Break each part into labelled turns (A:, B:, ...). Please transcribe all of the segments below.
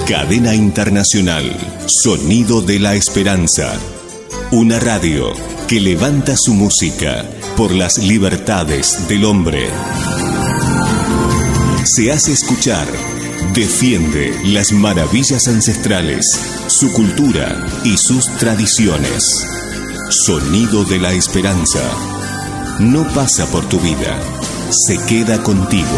A: Cadena Internacional, Sonido de la Esperanza. Una radio que levanta su música por las libertades del hombre. Se hace escuchar, defiende las maravillas ancestrales, su cultura y sus tradiciones. Sonido de la Esperanza. No pasa por tu vida, se queda contigo.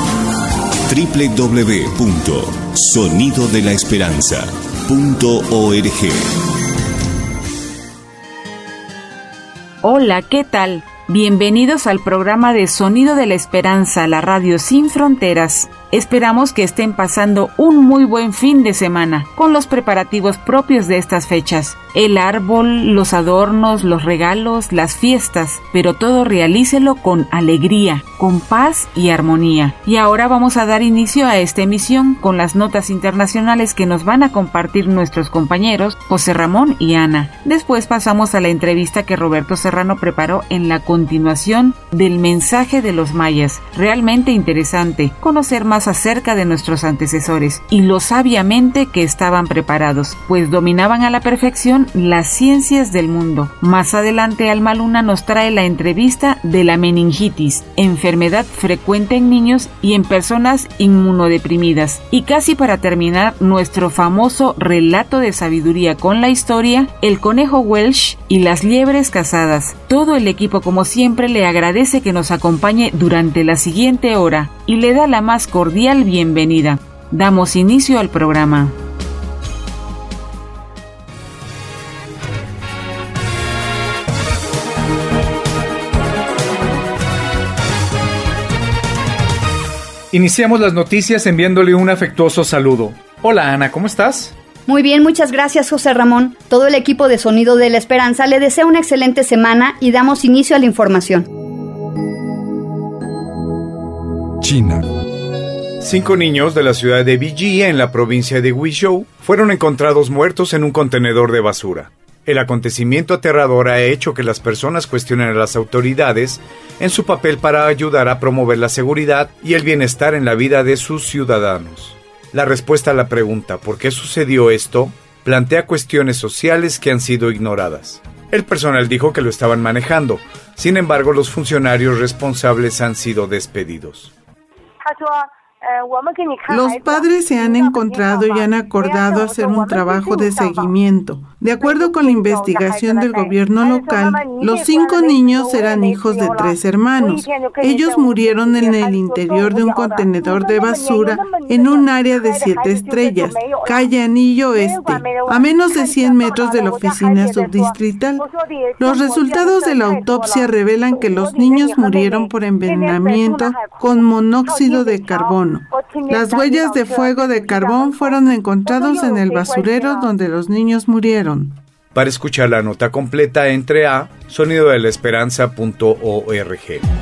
A: www.sonidodelaesperanza.org.
B: Hola, ¿qué tal? Bienvenidos al programa de Sonido de la Esperanza, la radio sin fronteras. Esperamos que estén pasando un muy buen fin de semana, con los preparativos propios de estas fechas. El árbol, los adornos, los regalos, las fiestas, pero todo realícelo con alegría, con paz y armonía. Y ahora vamos a dar inicio a esta emisión con las notas internacionales que nos van a compartir nuestros compañeros José Ramón y Ana. Después pasamos a la entrevista que Roberto Serrano preparó en la continuación del mensaje de los mayas. Realmente interesante conocer más acerca de nuestros antecesores y lo sabiamente que estaban preparados, pues dominaban a la perfección las ciencias del mundo. Más adelante Alma Luna nos trae la entrevista de la meningitis, enfermedad frecuente en niños y en personas inmunodeprimidas. Y casi para terminar, nuestro famoso relato de sabiduría con la historia, el conejo Welsh y las liebres cazadas. Todo el equipo, como siempre, le agradece que nos acompañe durante la siguiente hora y le da la más cordial bienvenida. Damos inicio al programa.
C: Iniciamos las noticias enviándole un afectuoso saludo. Hola Ana, ¿cómo estás?
D: Muy bien, muchas gracias José Ramón. Todo el equipo de Sonido de la Esperanza le desea una excelente semana y damos inicio a la información.
E: China.
C: 5 niños de la ciudad de Bijie, en la provincia de Guizhou, fueron encontrados muertos en un contenedor de basura. El acontecimiento aterrador ha hecho que las personas cuestionen a las autoridades en su papel para ayudar a promover la seguridad y el bienestar en la vida de sus ciudadanos. La respuesta a la pregunta ¿por qué sucedió esto? Plantea cuestiones sociales que han sido ignoradas. El personal dijo que lo estaban manejando, sin embargo los funcionarios responsables han sido despedidos.
F: Los padres se han encontrado y han acordado hacer un trabajo de seguimiento. De acuerdo con la investigación del gobierno local, los 5 niños eran hijos de 3 hermanos. Ellos murieron en el interior de un contenedor de basura en un área de 7 estrellas, calle Anillo Este, a menos de 100 metros de la oficina subdistrital. Los resultados de la autopsia revelan que los niños murieron por envenenamiento con monóxido de carbono. Las huellas de fuego de carbón fueron encontrados en el basurero donde los niños murieron.
C: Para escuchar la nota completa, entre a sonidodelaesperanza.org.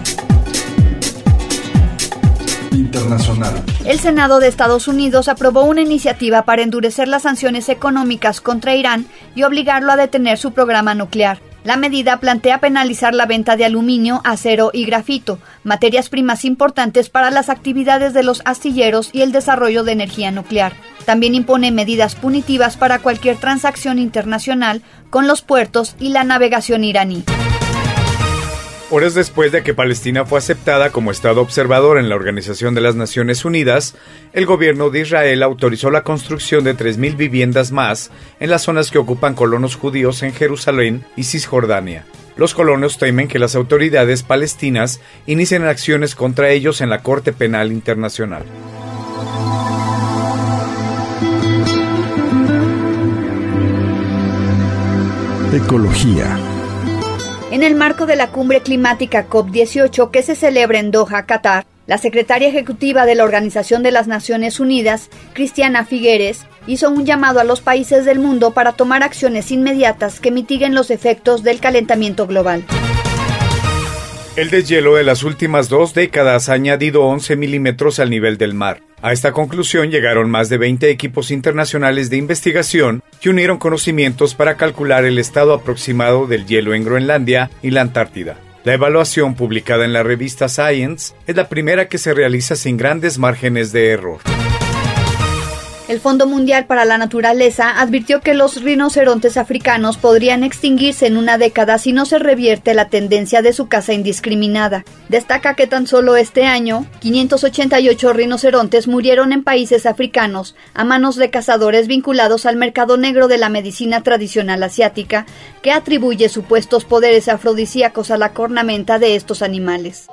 E: Internacional.
D: El Senado de Estados Unidos aprobó una iniciativa para endurecer las sanciones económicas contra Irán y obligarlo a detener su programa nuclear. La medida plantea penalizar la venta de aluminio, acero y grafito, materias primas importantes para las actividades de los astilleros y el desarrollo de energía nuclear. También impone medidas punitivas para cualquier transacción internacional con los puertos y la navegación iraní.
C: Horas después de que Palestina fue aceptada como Estado observador en la Organización de las Naciones Unidas, el gobierno de Israel autorizó la construcción de 3,000 viviendas más en las zonas que ocupan colonos judíos en Jerusalén y Cisjordania. Los colonos temen que las autoridades palestinas inicien acciones contra ellos en la Corte Penal Internacional.
E: Ecología.
D: En el marco de la cumbre climática COP18 que se celebra en Doha, Qatar, la secretaria ejecutiva de la Organización de las Naciones Unidas, Cristiana Figueres, hizo un llamado a los países del mundo para tomar acciones inmediatas que mitiguen los efectos del calentamiento global.
C: El deshielo de las últimas 2 décadas ha añadido 11 milímetros al nivel del mar. A esta conclusión llegaron más de 20 equipos internacionales de investigación que unieron conocimientos para calcular el estado aproximado del hielo en Groenlandia y la Antártida. La evaluación publicada en la revista Science es la primera que se realiza sin grandes márgenes de error.
D: El Fondo Mundial para la Naturaleza advirtió que los rinocerontes africanos podrían extinguirse en una década si no se revierte la tendencia de su caza indiscriminada. Destaca que tan solo este año, 588 rinocerontes murieron en países africanos a manos de cazadores vinculados al mercado negro de la medicina tradicional asiática, que atribuye supuestos poderes afrodisíacos a la cornamenta de estos animales.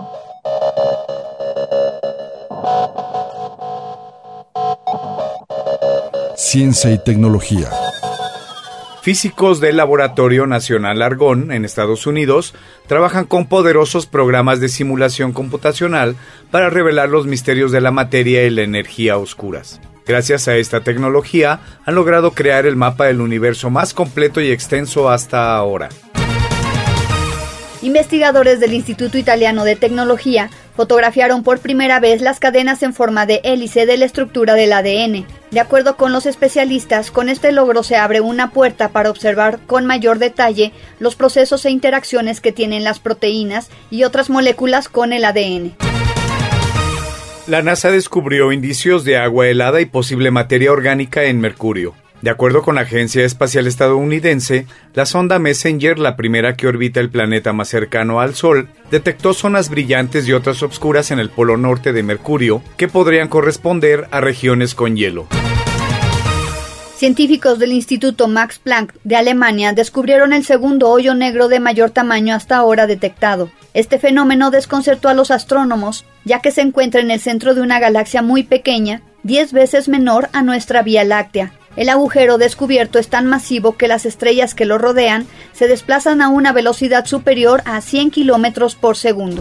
E: Ciencia y tecnología.
C: Físicos del Laboratorio Nacional Argonne, en Estados Unidos, trabajan con poderosos programas de simulación computacional para revelar los misterios de la materia y la energía oscuras. Gracias a esta tecnología, han logrado crear el mapa del universo más completo y extenso hasta ahora.
D: Investigadores del Instituto Italiano de Tecnología fotografiaron por primera vez las cadenas en forma de hélice de la estructura del ADN. De acuerdo con los especialistas, con este logro se abre una puerta para observar con mayor detalle los procesos e interacciones que tienen las proteínas y otras moléculas con el ADN.
C: La NASA descubrió indicios de agua helada y posible materia orgánica en Mercurio. De acuerdo con la Agencia Espacial Estadounidense, la sonda Messenger, la primera que orbita el planeta más cercano al Sol, detectó zonas brillantes y otras obscuras en el polo norte de Mercurio que podrían corresponder a regiones con hielo.
D: Científicos del Instituto Max Planck de Alemania descubrieron el segundo hoyo negro de mayor tamaño hasta ahora detectado. Este fenómeno desconcertó a los astrónomos, ya que se encuentra en el centro de una galaxia muy pequeña, 10 veces menor a nuestra Vía Láctea. El agujero descubierto es tan masivo que las estrellas que lo rodean se desplazan a una velocidad superior a 100 kilómetros por segundo.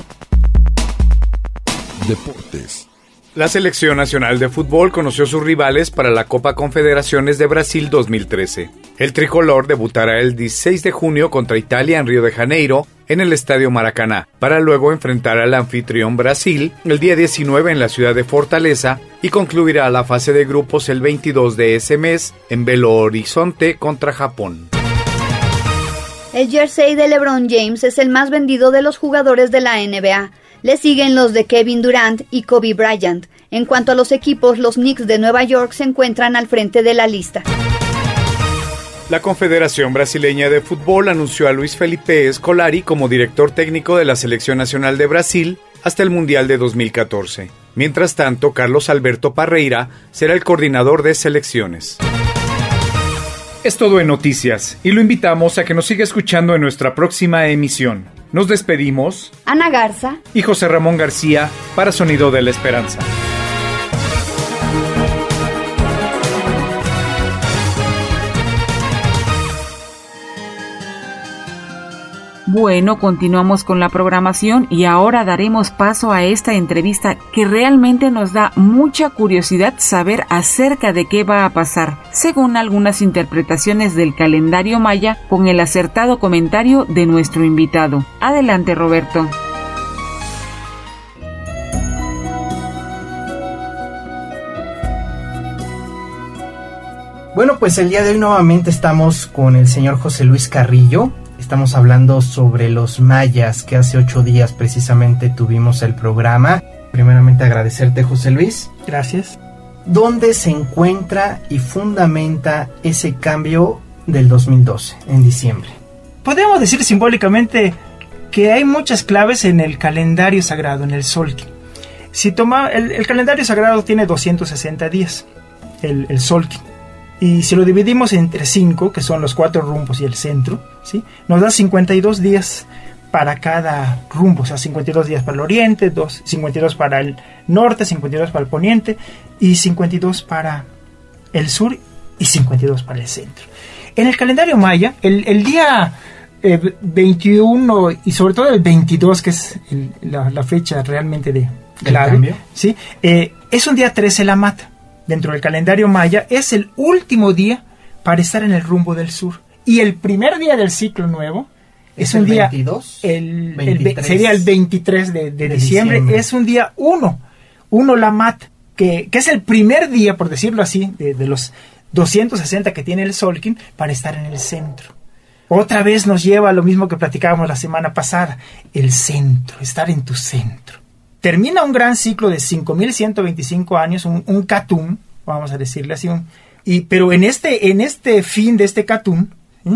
E: Deportes.
C: La Selección Nacional de Fútbol conoció sus rivales para la Copa Confederaciones de Brasil 2013. El tricolor debutará el 16 de junio contra Italia en Río de Janeiro, en el Estadio Maracaná, para luego enfrentar al anfitrión Brasil el día 19 en la ciudad de Fortaleza y concluirá la fase de grupos el 22 de ese mes en Belo Horizonte contra Japón.
D: El jersey de LeBron James es el más vendido de los jugadores de la NBA. Le siguen los de Kevin Durant y Kobe Bryant. En cuanto a los equipos, los Knicks de Nueva York se encuentran al frente de la lista.
C: La Confederación Brasileña de Fútbol anunció a Luis Felipe Scolari como director técnico de la Selección Nacional de Brasil hasta el Mundial de 2014. Mientras tanto, Carlos Alberto Parreira será el coordinador de selecciones. Es todo en noticias y lo invitamos a que nos siga escuchando en nuestra próxima emisión. Nos despedimos,
D: Ana Garza
C: y José Ramón García para Sonido de la Esperanza.
B: Bueno, continuamos con la programación y ahora daremos paso a esta entrevista que realmente nos da mucha curiosidad saber acerca de qué va a pasar, según algunas interpretaciones del calendario maya, con el acertado comentario de nuestro invitado. Adelante, Roberto.
G: Bueno, pues el día de hoy nuevamente estamos con el señor José Luis Carrillo. Estamos hablando sobre los mayas, que hace 8 días precisamente tuvimos el programa. Primeramente agradecerte, José Luis.
H: Gracias.
G: ¿Dónde se encuentra y fundamenta ese cambio del 2012, en diciembre?
H: Podemos decir simbólicamente que hay muchas claves en el calendario sagrado, en el Solkin. Si toma el calendario sagrado tiene 260 días, el Solkin. Y si lo dividimos entre 5, que son los 4 rumbos y el centro, ¿sí?, nos da 52 días para cada rumbo. O sea, 52 días para el oriente, 52 para el norte, 52 para el poniente y 52 para el sur y 52 para el centro. En el calendario maya, el día 21 y sobre todo el 22, que es la fecha realmente de clave, ¿sí?, es un día 13 la mata. Dentro del calendario maya es el último día para estar en el rumbo del sur. Y el primer día del ciclo nuevo es un día
G: 22,
H: sería el 23 de diciembre. Es un día 1 Lamat, que es el primer día, por decirlo así, de los 260 que tiene el Solkin, para estar en el centro. Otra vez nos lleva a lo mismo que platicábamos la semana pasada, el centro, estar en tu centro. Termina un gran ciclo de 5.125 años, un Katum, vamos a decirle así. Pero en este fin de este Catún,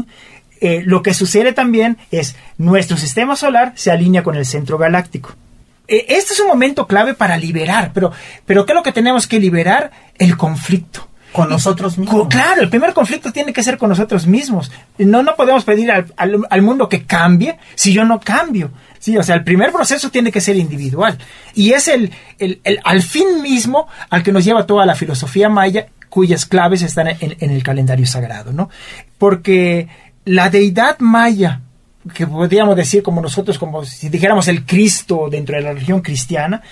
H: lo que sucede también es nuestro sistema solar se alinea con el centro galáctico. Este es un momento clave para liberar, pero ¿qué es lo que tenemos que liberar? El conflicto.
G: Con nosotros mismos.
H: Claro, el primer conflicto tiene que ser con nosotros mismos. No podemos pedir al mundo que cambie si yo no cambio. Sí, o sea, el primer proceso tiene que ser individual. Y es el al fin mismo al que nos lleva toda la filosofía maya, cuyas claves están en el calendario sagrado, ¿no? Porque la deidad maya, que podríamos decir como nosotros, como si dijéramos el Cristo dentro de la religión cristiana,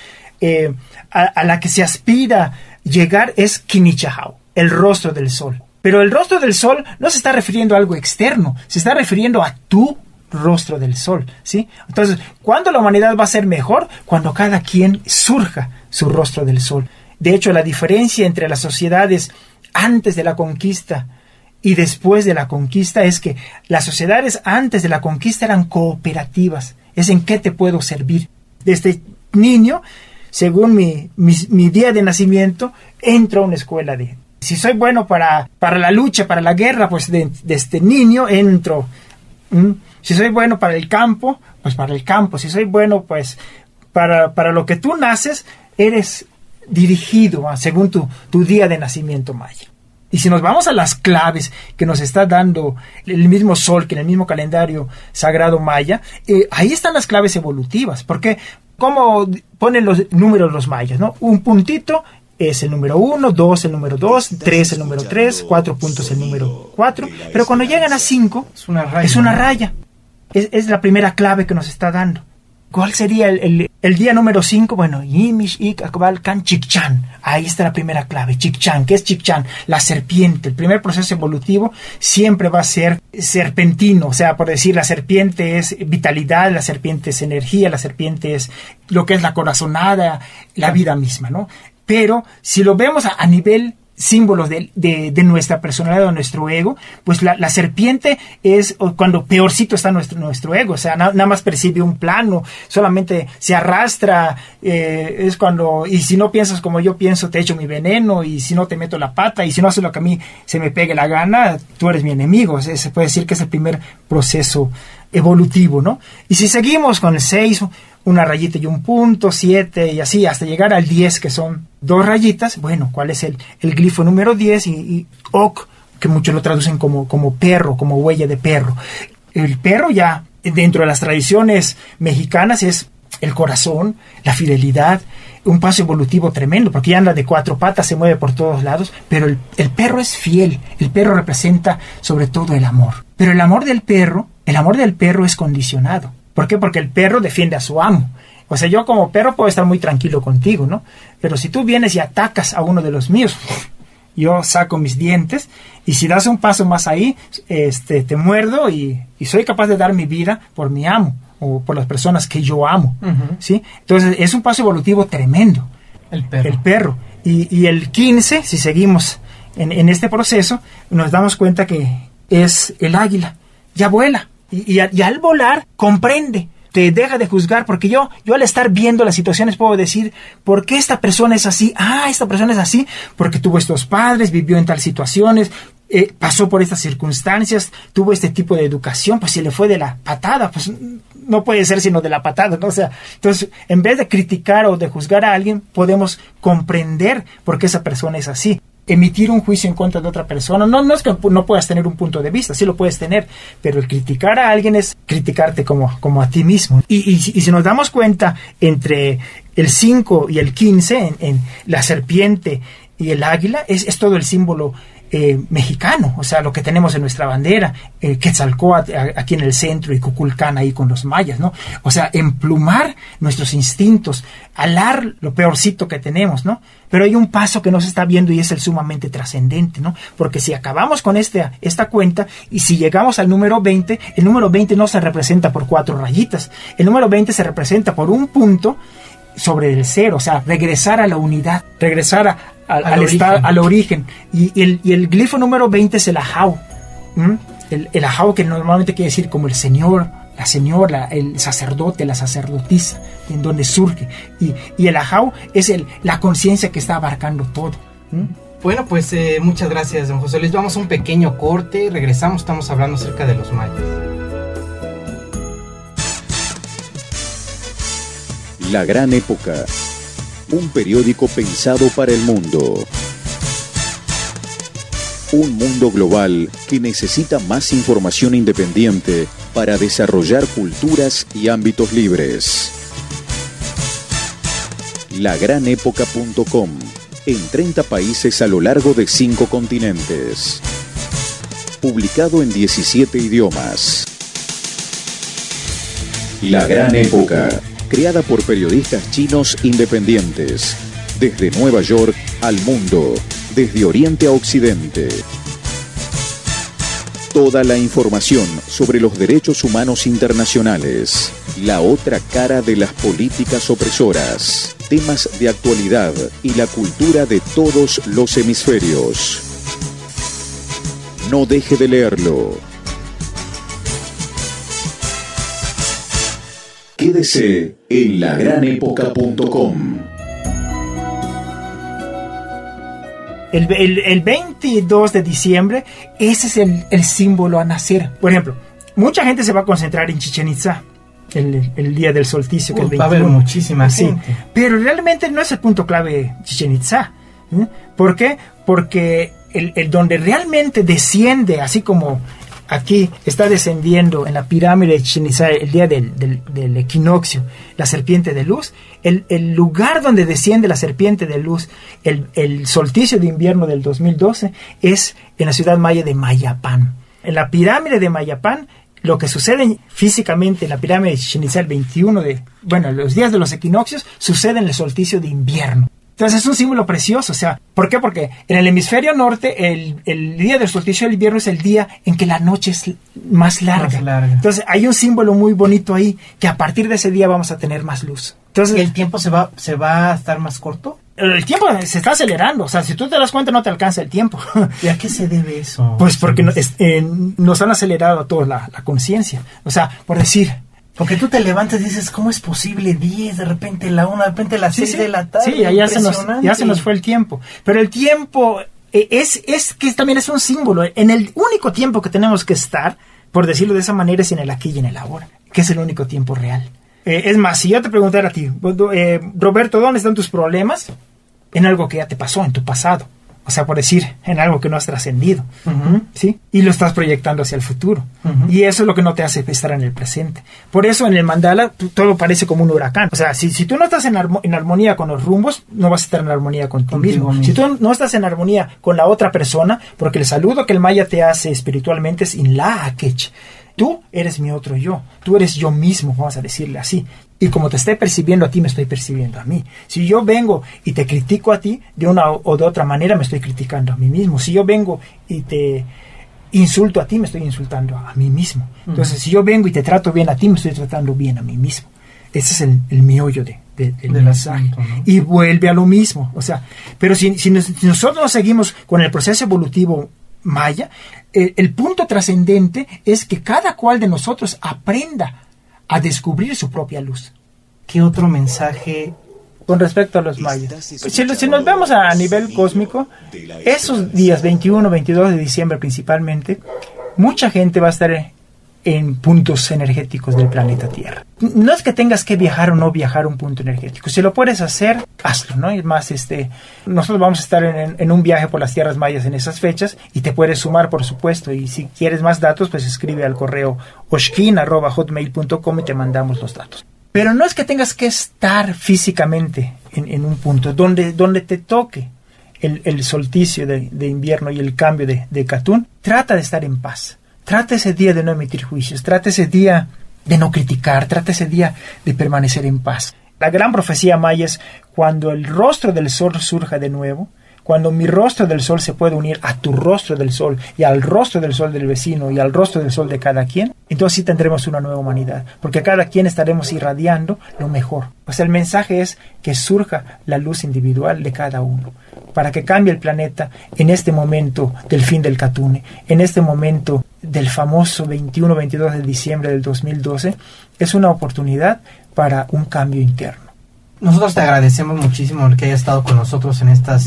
H: a la que se aspira llegar es Kinichahau, el rostro del sol. Pero el rostro del sol no se está refiriendo a algo externo, se está refiriendo a tu rostro del sol, ¿sí? Entonces, ¿cuándo la humanidad va a ser mejor? Cuando cada quien surja su rostro del sol. De hecho, la diferencia entre las sociedades antes de la conquista y después de la conquista es que las sociedades antes de la conquista eran cooperativas. Es en qué te puedo servir. Desde niño, según mi día de nacimiento, entro a una escuela de... Si soy bueno para la lucha, para la guerra, pues desde niño entro. Si soy bueno para el campo, pues para el campo. Si soy bueno, pues para lo que tú naces, eres dirigido según tu día de nacimiento maya. Y si nos vamos a las claves que nos está dando el mismo sol, que en el mismo calendario sagrado maya, ahí están las claves evolutivas. Porque, ¿cómo ponen los números los mayas, no? Un puntito es el número 1, 2 el número 2, 3 el número 3, 4 puntos el número 4. Pero cuando llegan a 5, es una raya. Es la primera clave que nos está dando. ¿Cuál sería el día número 5? Bueno, Yimish Ik Akbal Kan Chikchan. Ahí está la primera clave, Chikchan. ¿Qué es Chikchan? La serpiente. El primer proceso evolutivo siempre va a ser serpentino. O sea, por decir, la serpiente es vitalidad, la serpiente es energía, la serpiente es lo que es la corazonada, la vida misma, ¿no? Pero si lo vemos a nivel símbolos de nuestra personalidad, de nuestro ego, pues la serpiente es cuando peorcito está nuestro ego, o sea, nada más percibe un plano, solamente se arrastra, es cuando, y si no piensas como yo pienso, te echo mi veneno, y si no te meto la pata, y si no haces lo que a mí se me pegue la gana, tú eres mi enemigo. Se puede decir que es el primer proceso evolutivo, ¿no? Y si seguimos con el 6, una rayita y un punto, 7 y así hasta llegar al 10, que son 2 rayitas. Bueno, ¿cuál es el glifo número 10? Y Ok, que muchos lo traducen como perro, como huella de perro. El perro ya dentro de las tradiciones mexicanas es el corazón, la fidelidad, un paso evolutivo tremendo, porque ya anda de 4 patas, se mueve por todos lados, pero el perro es fiel. El perro representa sobre todo el amor. Pero el amor del perro es condicionado. ¿Por qué? Porque el perro defiende a su amo. O sea, yo como perro puedo estar muy tranquilo contigo, ¿no? Pero si tú vienes y atacas a uno de los míos, yo saco mis dientes, y si das un paso más ahí, te muerdo y soy capaz de dar mi vida por mi amo o por las personas que yo amo, ¿sí? Entonces es un paso evolutivo tremendo. El perro. Y el 15, si seguimos en este proceso, nos damos cuenta que es el águila. Ya vuela. Y al volar, comprende, te deja de juzgar, porque yo al estar viendo las situaciones puedo decir, ¿por qué esta persona es así? Esta persona es así porque tuvo estos padres, vivió en tal situaciones, pasó por estas circunstancias, tuvo este tipo de educación, pues se le fue de la patada, pues no puede ser sino de la patada, ¿no? O sea, entonces, en vez de criticar o de juzgar a alguien, podemos comprender por qué esa persona es así. Emitir un juicio en contra de otra persona, no es que no puedas tener un punto de vista, sí lo puedes tener, pero el criticar a alguien es criticarte como a ti mismo. Y si nos damos cuenta, entre el 5 y el 15, en la serpiente y el águila, es todo el símbolo mexicano, o sea, lo que tenemos en nuestra bandera, Quetzalcóatl aquí en el centro y Kukulcán ahí con los mayas, ¿no? O sea, emplumar nuestros instintos, alar lo peorcito que tenemos, ¿no? Pero hay un paso que no se está viendo y es el sumamente trascendente, ¿no? Porque si acabamos con esta cuenta y si llegamos al número 20, el número 20 no se representa por 4 rayitas, el número 20 se representa por un punto sobre el 0, o sea, regresar a la unidad, regresar al origen. Y el glifo número 20 es el ajau. El ajau, que normalmente quiere decir como el señor, la señora, el sacerdote, la sacerdotisa, en donde surge. Y el ajau es la conciencia que está abarcando todo.
G: Bueno, pues muchas gracias, don José Luis. Vamos a un pequeño corte, regresamos, estamos hablando acerca de los mayas.
A: La Gran Época, un periódico pensado para el mundo. Un mundo global que necesita más información independiente para desarrollar culturas y ámbitos libres. Lagranépoca.com, en 30 países a lo largo de 5 continentes. Publicado en 17 idiomas. La Gran Época, creada por periodistas chinos independientes, desde Nueva York al mundo, desde Oriente a Occidente. Toda la información sobre los derechos humanos internacionales, la otra cara de las políticas opresoras, temas de actualidad y la cultura de todos los hemisferios. No deje de leerlo. Quédese en lagranépoca.com.
H: El 22 de diciembre, ese es el símbolo a nacer. Por ejemplo, mucha gente se va a concentrar en Chichén Itzá, el día del solsticio, que es 21.
G: Va a haber muchísima gente.
H: Sí, pero realmente no es el punto clave Chichén Itzá. ¿Por qué? Porque el donde realmente desciende, así como aquí está descendiendo en la pirámide de Chichén Itzá el día del equinoccio, la serpiente de luz, el lugar donde desciende la serpiente de luz, el solsticio de invierno del 2012, es en la ciudad maya de Mayapán. En la pirámide de Mayapán, lo que sucede físicamente en la pirámide de Chichén Itzá el 21 los días de los equinoccios, sucede en el solsticio de invierno. Entonces es un símbolo precioso, o sea, ¿por qué? Porque en el hemisferio norte el día del solsticio del invierno es el día en que la noche es más larga. Entonces hay un símbolo muy bonito ahí, que a partir de ese día vamos a tener más luz. Entonces,
G: ¿y el tiempo se va a estar más corto?
H: El tiempo se está acelerando, o sea, si tú te das cuenta no te alcanza el tiempo.
G: ¿Y a qué se debe eso?
H: Pues porque nos han acelerado a todos la conciencia. O sea, por decir...
G: Porque tú te levantas y dices, ¿cómo es posible 10, de repente la 1, de repente las 6 de la tarde?
H: Sí, ya se nos fue el tiempo. Pero el tiempo es que también es un símbolo. En el único tiempo que tenemos que estar, por decirlo de esa manera, es en el aquí y en el ahora, que es el único tiempo real. Es más, si yo te preguntara a ti, Roberto, ¿dónde están tus problemas? En algo que ya te pasó, en tu pasado. O sea, por decir, en algo que no has trascendido, ¿sí? Y lo estás proyectando hacia el futuro. Y eso es lo que no te hace estar en el presente. Por eso en el mandala todo parece como un huracán. O sea, si tú no estás en armonía con los rumbos, no vas a estar en armonía contigo mismo. Si tú no estás en armonía con la otra persona, porque el saludo que el maya te hace espiritualmente es Inla Akech. Tú eres mi otro yo. Tú eres yo mismo, vamos a decirle así. Y como te estoy percibiendo a ti, me estoy percibiendo a mí. Si yo vengo y te critico a ti, de una o de otra manera me estoy criticando a mí mismo. Si yo vengo y te insulto a ti, me estoy insultando a mí mismo. Entonces, si yo vengo y te trato bien a ti, me estoy tratando bien a mí mismo. Ese es el miollo del mensaje. Asunto, ¿no? Y vuelve a lo mismo. O sea, pero si nosotros no seguimos con el proceso evolutivo maya, el punto trascendente es que cada cual de nosotros aprenda a descubrir su propia luz.
G: ¿Qué otro mensaje
H: con respecto a los mayas? Si nos vemos a nivel cósmico, esos días 21, 22 de diciembre principalmente, mucha gente va a estar en puntos energéticos del planeta Tierra. No es que tengas que viajar o no viajar a un punto energético. Si lo puedes hacer, hazlo, ¿no? Es más, nosotros vamos a estar en un viaje por las tierras mayas en esas fechas y te puedes sumar, por supuesto. Y si quieres más datos, pues escribe al correo oshkin@hotmail.com y te mandamos los datos. Pero no es que tengas que estar físicamente en un punto donde te toque el solsticio de invierno y el cambio de Catún. Trata de estar en paz. Trata ese día de no emitir juicios, trata ese día de no criticar, trata ese día de permanecer en paz. La gran profecía maya es cuando el rostro del sol surja de nuevo, cuando mi rostro del sol se puede unir a tu rostro del sol y al rostro del sol del vecino y al rostro del sol de cada quien, entonces sí tendremos una nueva humanidad, porque cada quien estaremos irradiando lo mejor. Pues el mensaje es que surja la luz individual de cada uno, para que cambie el planeta en este momento del fin del Catune, en este momento del famoso 21-22 de diciembre del 2012, es una oportunidad para un cambio interno.
G: Nosotros te agradecemos muchísimo que hayas estado con nosotros en estas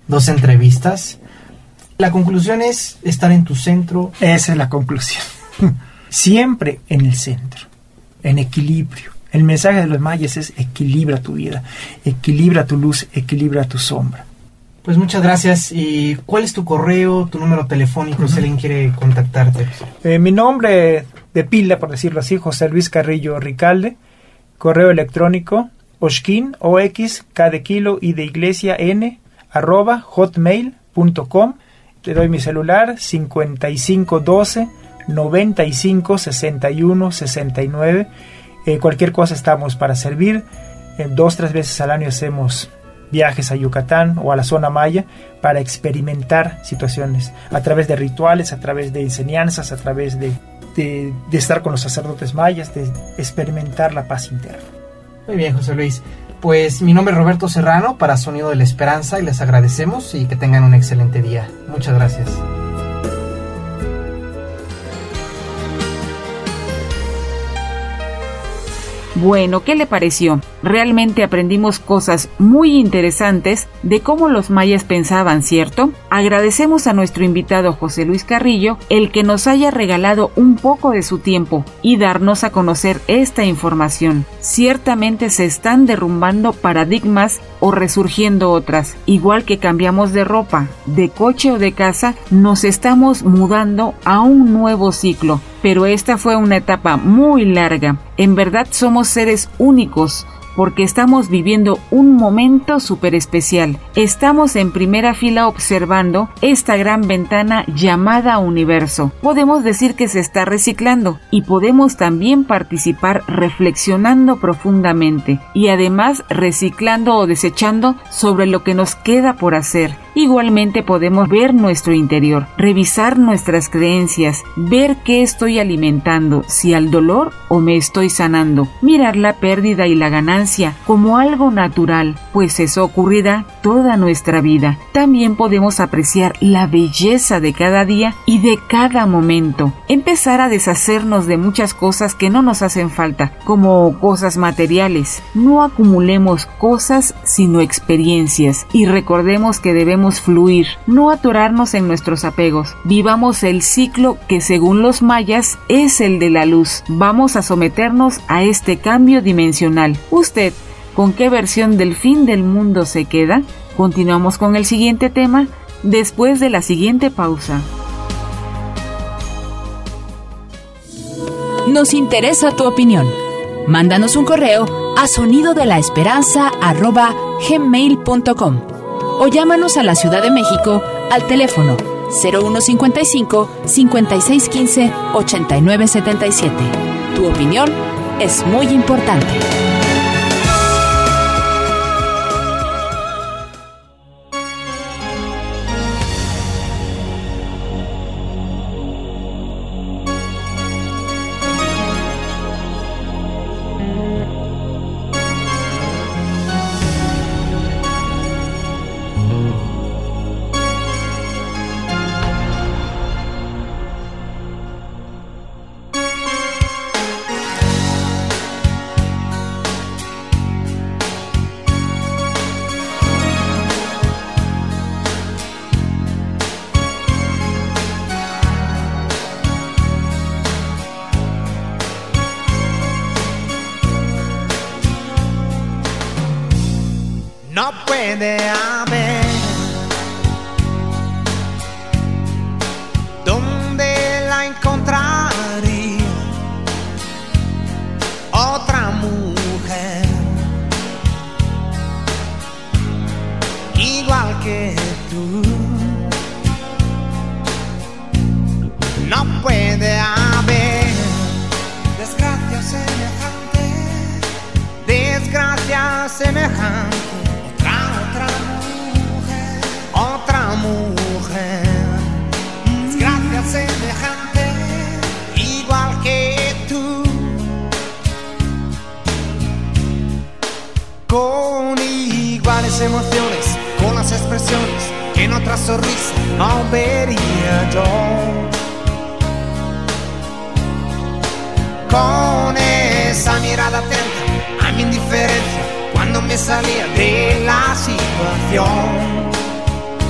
G: 2 entrevistas. La conclusión es estar en tu centro.
H: Esa es la conclusión. Siempre en el centro, en equilibrio. El mensaje de los mayas es: equilibra tu vida, equilibra tu luz, equilibra tu sombra.
G: Pues muchas gracias. ¿Y cuál es tu correo, tu número telefónico, si alguien quiere contactarte?
H: Mi nombre de pila, por decirlo así, José Luis Carrillo Ricalde. Correo electrónico oxkin, OX, K de kilo, I de iglesia, N, @hotmail.com. Te doy mi celular, 5512 95 61 69. Cualquier cosa estamos para servir. 2-3 veces al año hacemos viajes a Yucatán o a la zona maya para experimentar situaciones a través de rituales, a través de enseñanzas, a través de estar con los sacerdotes mayas, de experimentar la paz interna.
G: Muy bien, José Luis. Pues mi nombre es Roberto Serrano para Sonido de la Esperanza y les agradecemos y que tengan un excelente día. Muchas gracias.
B: Bueno, ¿qué le pareció? Realmente aprendimos cosas muy interesantes de cómo los mayas pensaban, ¿cierto? Agradecemos a nuestro invitado José Luis Carrillo el que nos haya regalado un poco de su tiempo y darnos a conocer esta información. Ciertamente se están derrumbando paradigmas o resurgiendo otras. Igual que cambiamos de ropa, de coche o de casa, nos estamos mudando a un nuevo ciclo. Pero esta fue una etapa muy larga. En verdad somos seres únicos porque estamos viviendo un momento súper especial. Estamos en primera fila observando esta gran ventana llamada universo. Podemos decir que se está reciclando y podemos también participar reflexionando profundamente y además reciclando o desechando sobre lo que nos queda por hacer. Igualmente podemos ver nuestro interior, revisar nuestras creencias, ver qué estoy alimentando, si al dolor o me estoy sanando, mirar la pérdida y la ganancia como algo natural, pues eso ocurrirá toda nuestra vida. También podemos apreciar la belleza de cada día y de cada momento, empezar a deshacernos de muchas cosas que no nos hacen falta, como cosas materiales. No acumulemos cosas sino experiencias y recordemos que debemos fluir, no atorarnos en nuestros apegos. Vivamos el ciclo que según los mayas es el de la luz. Vamos a someternos a este cambio dimensional. ¿Usted con qué versión del fin del mundo se queda? Continuamos con el siguiente tema después de la siguiente pausa.
I: Nos interesa tu opinión. Mándanos un correo a sonidodelaesperanza@gmail.com o llámanos a la Ciudad de México al teléfono 0155 5615 8977. Tu opinión es muy importante.
J: No puede haber donde la encontraría otra mujer igual que tú. No puede haber desgracia semejante. Otra mujer, desgracia semejante, igual que tú, con iguales emociones, con las expresiones que en otra sonrisa no vería yo, con esa mirada atenta a mi indiferencia cuando me salía de la situación.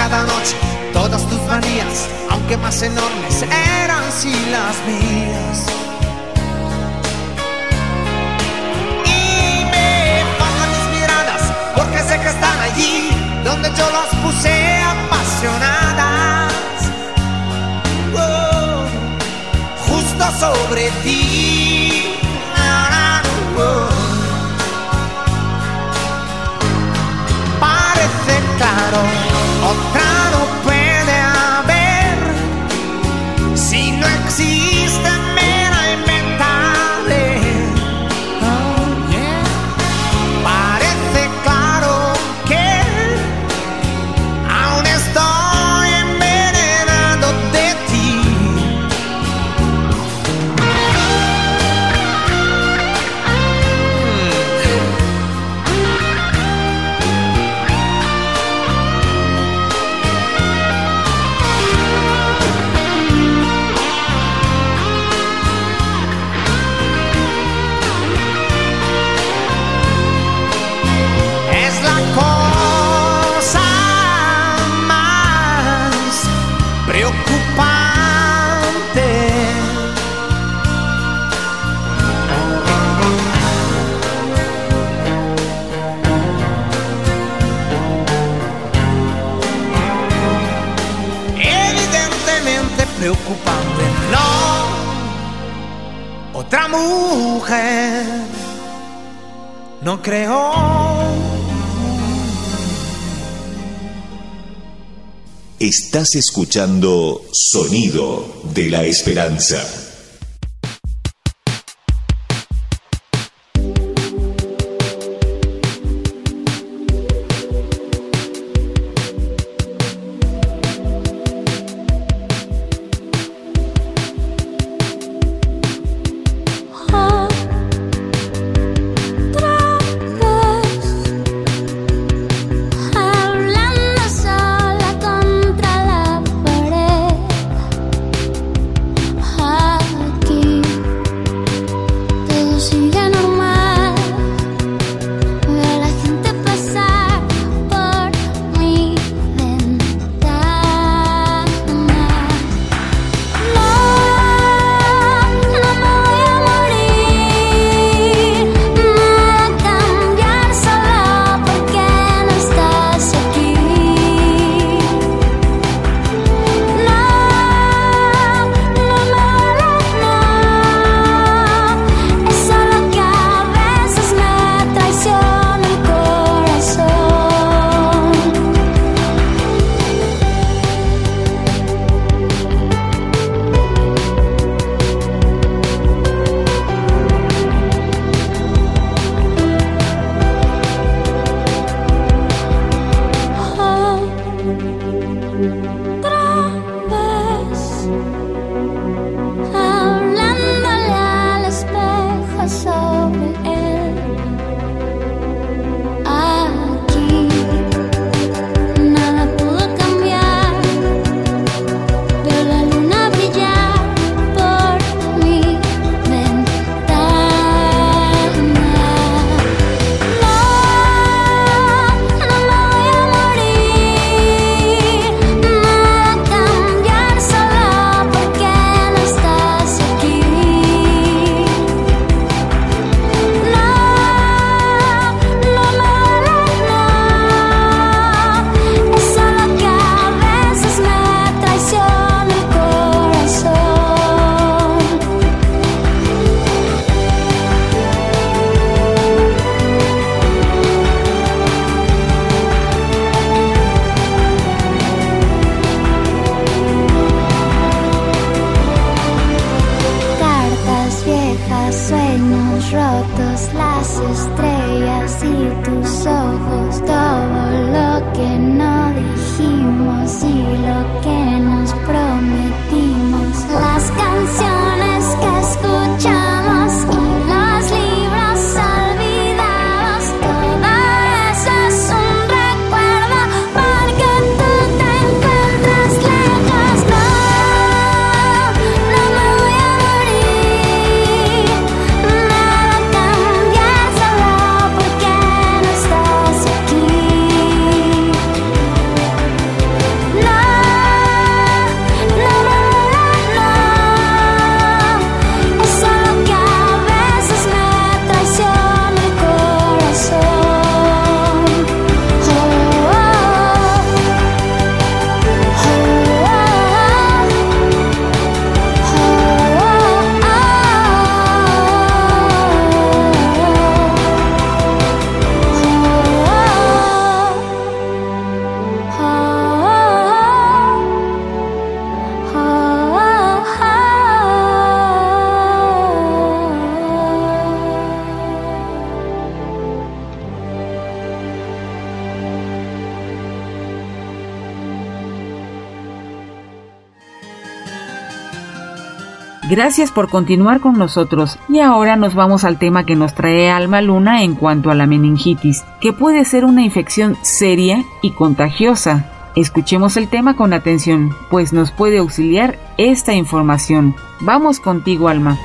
J: cada noche todas tus manías, aunque más enormes, eran sí las mías. Y me faltan mis miradas, porque sé que están allí donde yo las puse apasionadas. Oh, justo sobre ti. Parece claro, otra no puede haber. Si no existe, me la inventaré. Oh, yeah. Parece claro que aún estoy envenenado de ti. Preocupante, no, otra mujer, no creo.
A: Estás escuchando Sonido de la Esperanza.
K: Hablando sola contra la pared.
B: Gracias por continuar con nosotros y ahora nos vamos al tema que nos trae Alma Luna en cuanto a la meningitis, que puede ser una infección seria y contagiosa. Escuchemos el tema con atención, pues nos puede auxiliar esta información. Vamos contigo, Alma.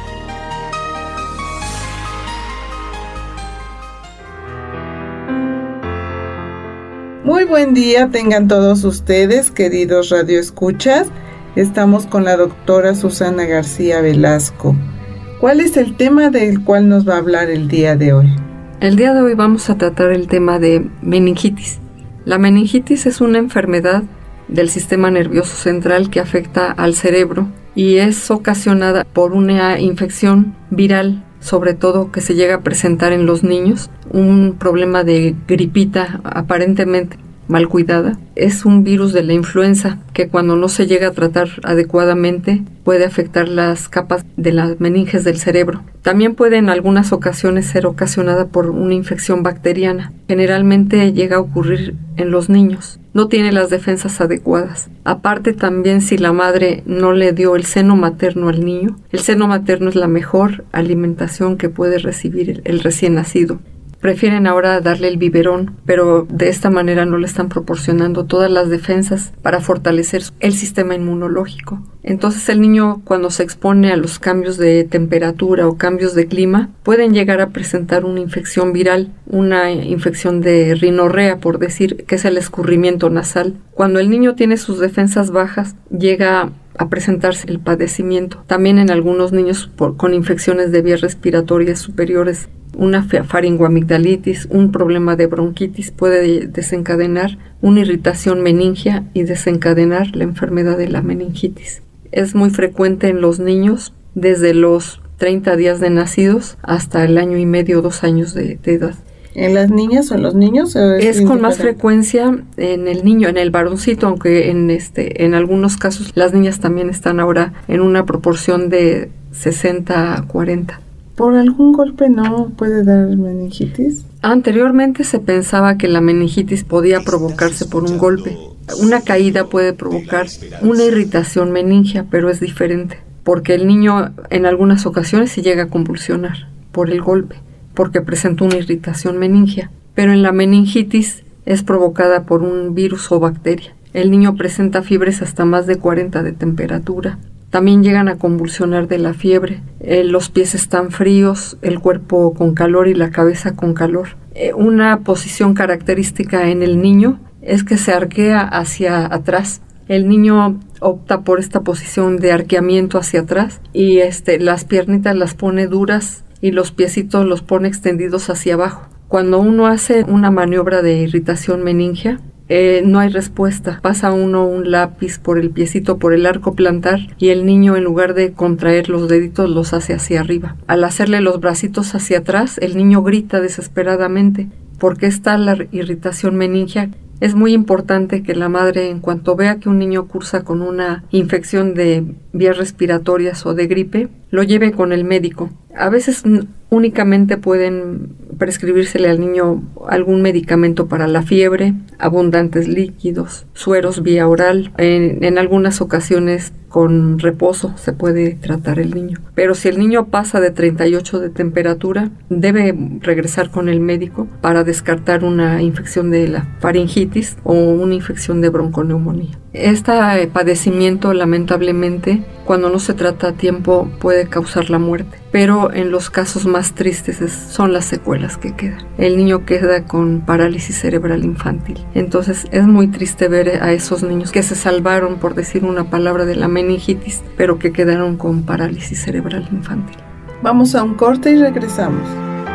F: Muy buen día tengan todos ustedes, queridos radioescuchas. Estamos con la doctora Susana García Velasco. ¿Cuál es el tema del cual nos va a hablar el día de hoy?
K: El día de hoy vamos a tratar el tema de meningitis. La meningitis es una enfermedad del sistema nervioso central que afecta al cerebro y es ocasionada por una infección viral, sobre todo que se llega a presentar en los niños, un problema de gripita aparentemente mal cuidada. Es un virus de la influenza que cuando no se llega a tratar adecuadamente puede afectar las capas de las meninges del cerebro. También puede en algunas ocasiones ser ocasionada por una infección bacteriana. Generalmente llega a ocurrir en los niños. No tiene las defensas adecuadas. Aparte también si la madre no le dio el seno materno al niño, el seno materno es la mejor alimentación que puede recibir el recién nacido. Prefieren ahora darle el biberón, pero de esta manera no le están proporcionando todas las defensas para fortalecer el sistema inmunológico. Entonces el niño, cuando se expone a los cambios de temperatura o cambios de clima, pueden llegar a presentar una infección viral, una infección de rinorrea, por decir, que es el escurrimiento nasal. Cuando el niño tiene sus defensas bajas, llega a presentarse el padecimiento. También en algunos niños con infecciones de vías respiratorias superiores, una faringoamigdalitis, un problema de bronquitis puede desencadenar una irritación meningia y desencadenar la enfermedad de la meningitis. Es muy frecuente en los niños desde los 30 días de nacidos hasta el año y medio, 2 años de edad.
F: ¿En las niñas o en los niños?
K: Es con más frecuencia en el niño, en el varoncito, aunque en algunos casos las niñas también están ahora en una proporción de 60 a 40.
F: ¿Por algún golpe no puede dar meningitis?
K: Anteriormente se pensaba que la meningitis podía provocarse por un golpe. Una caída puede provocar una irritación meningia, pero es diferente, porque el niño en algunas ocasiones sí llega a convulsionar por el golpe, porque presenta una irritación meningia. Pero en la meningitis es provocada por un virus o bacteria. El niño presenta fiebres hasta más de 40 de temperatura. También llegan a convulsionar de la fiebre. Los pies están fríos, el cuerpo con calor y la cabeza con calor. Una posición característica en el niño es que se arquea hacia atrás. El niño opta por esta posición de arqueamiento hacia atrás y las piernitas las pone duras y los piecitos los pone extendidos hacia abajo. Cuando uno hace una maniobra de irritación meningia, no hay respuesta. Pasa uno un lápiz por el piecito, por el arco plantar, y el niño, en lugar de contraer los deditos, los hace hacia arriba. Al hacerle los bracitos hacia atrás, el niño grita desesperadamente porque está la irritación meningia. Es muy importante que la madre, en cuanto vea que un niño cursa con una infección de vías respiratorias o de gripe, lo lleve con el médico. A veces únicamente pueden prescribírsele al niño algún medicamento para la fiebre, abundantes líquidos, sueros vía oral. En algunas ocasiones con reposo se puede tratar el niño. Pero si el niño pasa de 38 de temperatura, debe regresar con el médico para descartar una infección de la faringitis o una infección de bronconeumonía. Este padecimiento, lamentablemente, cuando no se trata a tiempo, puede causar la muerte. Pero en los casos más tristes son las secuelas que quedan. El niño queda con parálisis cerebral infantil. Entonces es muy triste ver a esos niños que se salvaron, por decir una palabra, de la meningitis, pero que quedaron con parálisis cerebral infantil.
F: Vamos a un corte y regresamos.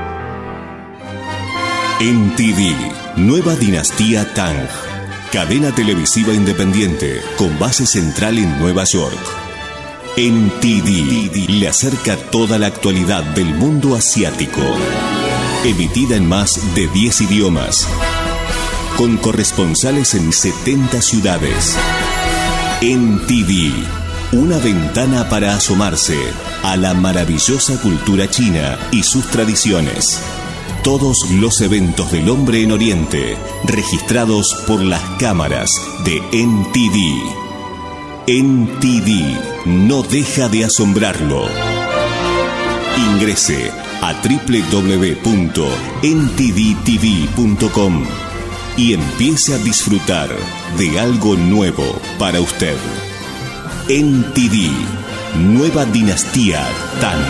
A: NTV, Nueva Dinastía Tang, cadena televisiva independiente con base central en Nueva York. NTV le acerca toda la actualidad del mundo asiático, emitida en más de 10 idiomas, con corresponsales en 70 ciudades. NTV, una ventana para asomarse a la maravillosa cultura china y sus tradiciones. Todos los eventos del hombre en Oriente, registrados por las cámaras de NTV. NTD no deja de asombrarlo. Ingrese a www.ntdtv.com y empiece a disfrutar de algo nuevo para usted. NTD, nueva dinastía TAN.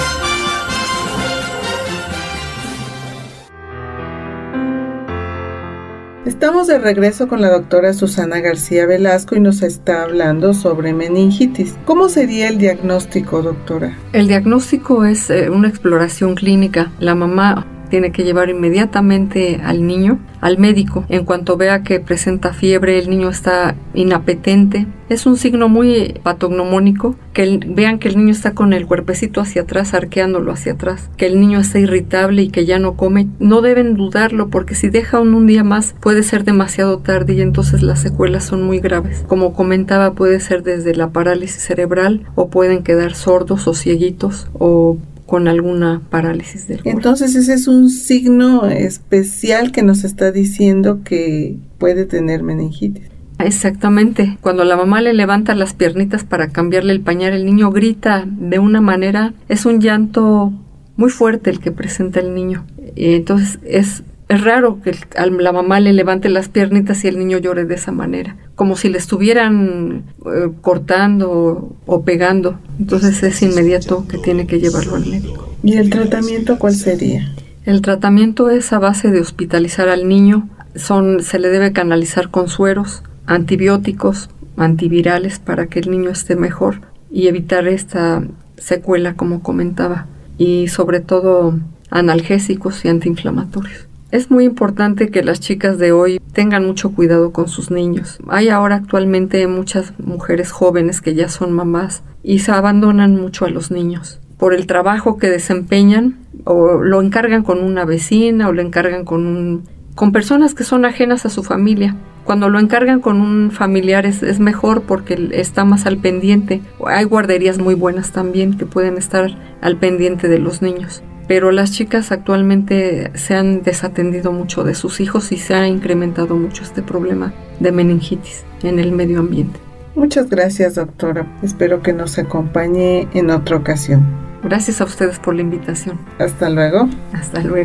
F: Estamos de regreso con la doctora Susana García Velasco y nos está hablando sobre meningitis. ¿Cómo sería el diagnóstico, doctora?
K: El diagnóstico es una exploración clínica. La mamá tiene que llevar inmediatamente al niño al médico. En cuanto vea que presenta fiebre, el niño está inapetente. Es un signo muy patognomónico, que vean que el niño está con el cuerpecito hacia atrás, arqueándolo hacia atrás, que el niño está irritable y que ya no come. No deben dudarlo, porque si deja un día más puede ser demasiado tarde y entonces las secuelas son muy graves. Como comentaba, puede ser desde la parálisis cerebral o pueden quedar sordos o cieguitos o con alguna parálisis del cuerpo.
F: Entonces ese es un signo especial que nos está diciendo que puede tener meningitis.
K: Exactamente. Cuando la mamá le levanta las piernitas para cambiarle el pañal, el niño grita de una manera, es un llanto muy fuerte el que presenta el niño. Entonces es raro que la mamá le levante las piernitas y el niño llore de esa manera, como si le estuvieran cortando o pegando. Entonces es inmediato que tiene que llevarlo al médico.
F: ¿Y el tratamiento cuál sería?
K: El tratamiento es a base de hospitalizar al niño. Se le debe canalizar con sueros, antibióticos, antivirales para que el niño esté mejor y evitar esta secuela, como comentaba, y sobre todo analgésicos y antiinflamatorios. Es muy importante que las chicas de hoy tengan mucho cuidado con sus niños. Hay ahora actualmente muchas mujeres jóvenes que ya son mamás y se abandonan mucho a los niños por el trabajo que desempeñan, o lo encargan con una vecina o lo encargan con personas que son ajenas a su familia. Cuando lo encargan con un familiar es mejor porque está más al pendiente. Hay guarderías muy buenas también que pueden estar al pendiente de los niños. Pero las chicas actualmente se han desatendido mucho de sus hijos y se ha incrementado mucho este problema de meningitis en el medio ambiente.
F: Muchas gracias, doctora. Espero que nos acompañe en otra ocasión.
K: Gracias a ustedes por la invitación.
F: Hasta luego.
K: Hasta luego.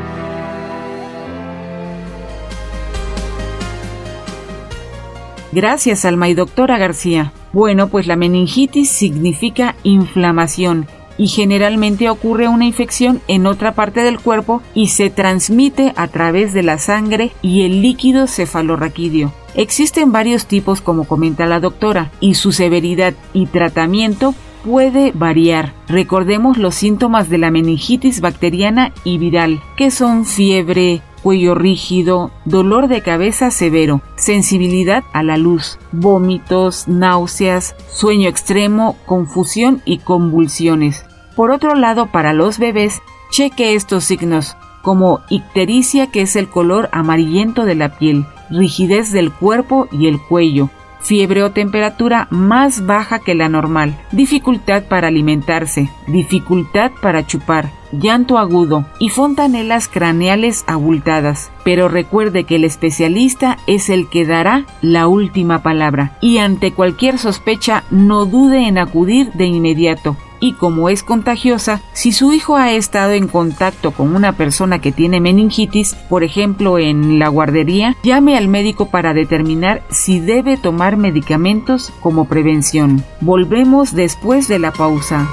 B: Gracias, Alma y doctora García. Bueno, pues la meningitis significa inflamación y generalmente ocurre una infección en otra parte del cuerpo y se transmite a través de la sangre y el líquido cefalorraquídeo. Existen varios tipos, como comenta la doctora, y su severidad y tratamiento puede variar. Recordemos los síntomas de la meningitis bacteriana y viral, que son fiebre, cuello rígido, dolor de cabeza severo, sensibilidad a la luz, vómitos, náuseas, sueño extremo, confusión y convulsiones. Por otro lado, para los bebés, cheque estos signos, como ictericia, que es el color amarillento de la piel, rigidez del cuerpo y el cuello, fiebre o temperatura más baja que la normal, dificultad para alimentarse, dificultad para chupar, llanto agudo y fontanelas craneales abultadas. Pero recuerde que el especialista es el que dará la última palabra y ante cualquier sospecha no dude en acudir de inmediato. Y como es contagiosa, si su hijo ha estado en contacto con una persona que tiene meningitis, por ejemplo en la guardería, llame al médico para determinar si debe tomar medicamentos como prevención. Volvemos después de la pausa.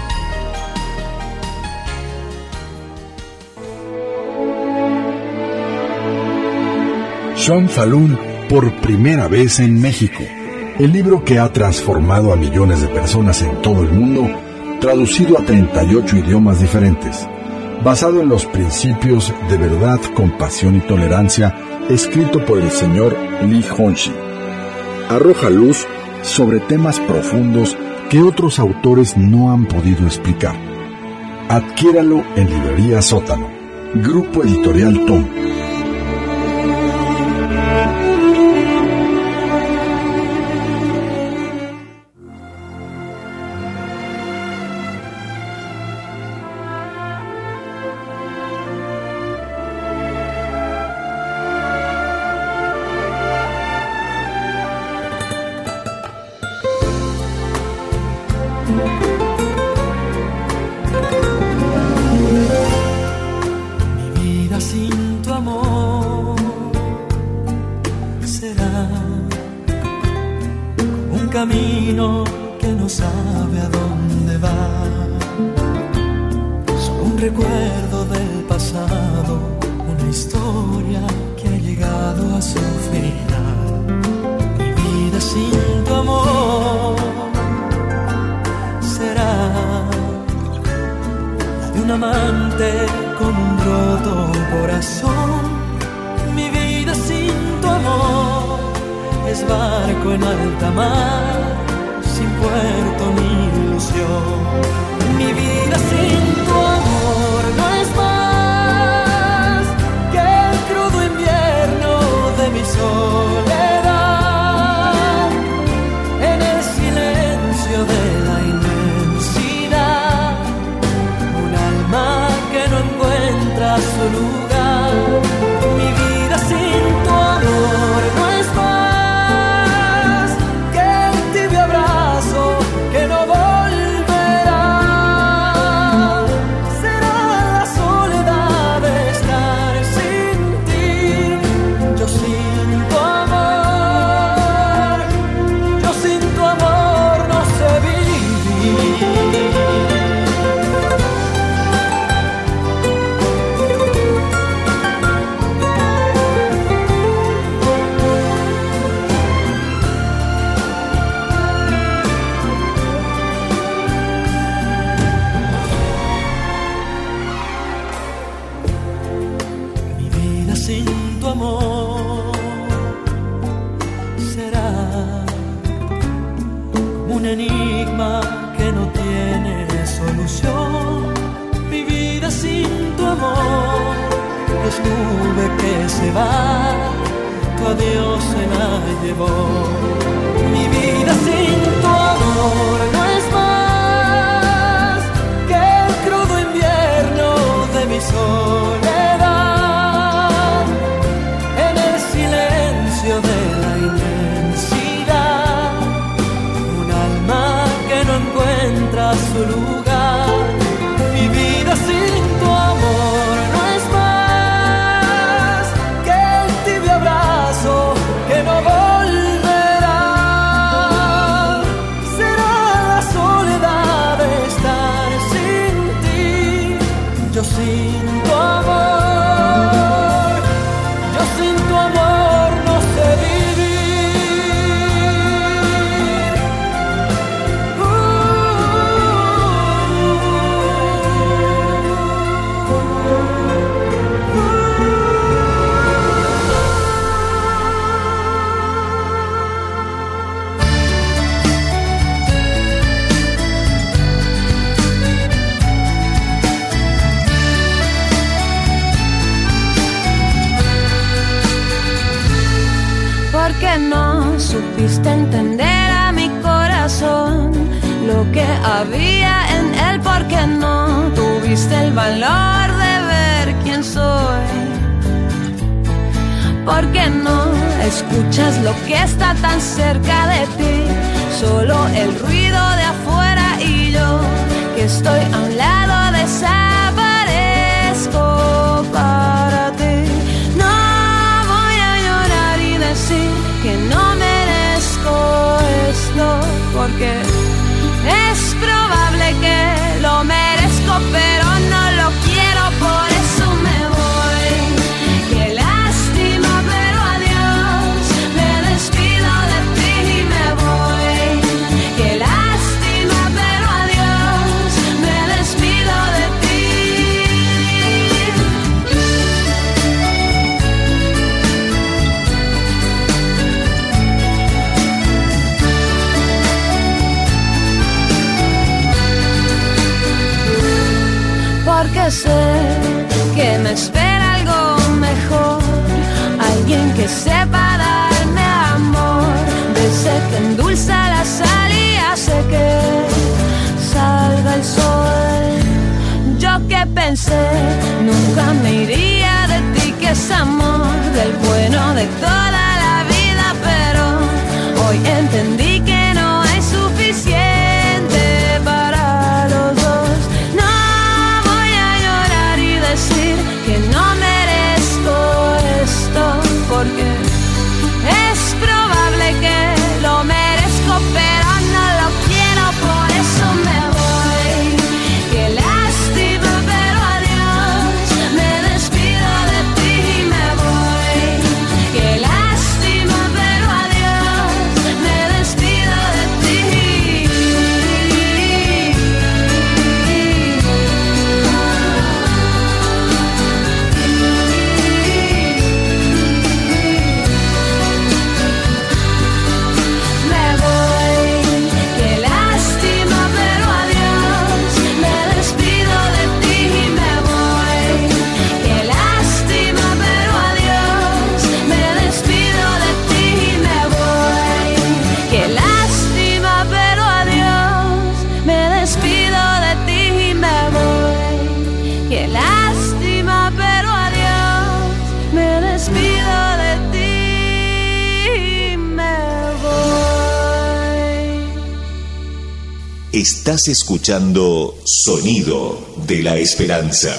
E: Sean Falun por primera vez en México. El libro que ha transformado a millones de personas en todo el mundo, traducido a 38 idiomas diferentes, basado en los principios de verdad, compasión y tolerancia, escrito por el señor Li Hongxi. Arroja luz sobre temas profundos que otros autores no han podido explicar. Adquiéralo en Librería Sótano. Grupo Editorial Tom.
L: camino que no sabe a dónde va. Solo un recuerdo del pasado, una historia que ha llegado a su final. Mi vida sin tu amor será la de un amante con un roto corazón. Mi vida sin tu amor es barco en alta mar, sin puerto ni ilusión. Mi vida sin tu amor no es más que el crudo invierno de mi soledad. En el silencio de la inmensidad, un alma que no encuentra su lugar. Mi vida sin tu amor no es más que el tibio abrazo que no volverá. Será la soledad de estar sin ti. Yo sin tu amor, yo sin tu amor no sé vivir. Sin tu amor será como un enigma que no tiene solución. Mi vida sin tu amor es nube que se va, tu adiós se la llevó. Mi vida sin tu amor no es más que el crudo invierno de mi soledad. De la inmensidad, un alma que no encuentra su lugar. Mi vida sin tu amor no es más que el tibio abrazo que no volverá. Será la soledad de estar sin ti. Yo sin tu amor, yo sin tu amor no sé vivir.
M: Porque no supiste entender a mi corazón lo que había en él, porque no tuviste el valor de ver quién soy, porque no escuchas lo que está tan cerca de ti, solo el ruido de afuera y yo que estoy a un lado desaparezco para ti. Que no merezco esto, porque es probable que lo merezco, pero no lo quiero, por eso me voy. Qué lástima, pero adiós, me despido de ti y me voy. Qué lástima, pero adiós, me despido de ti. Porque sé que me espera algo mejor, alguien que sepa darme amor, de ese que endulza la sal y hace que salga el sol. Yo que pensé nunca me iría de ti, que es amor del bueno de toda la vida, pero hoy entendí que no hay suficiente para los dos. Decir que no merezco esto, porque es probable que lo merezco, pero
A: Estás escuchando Sonido de la Esperanza.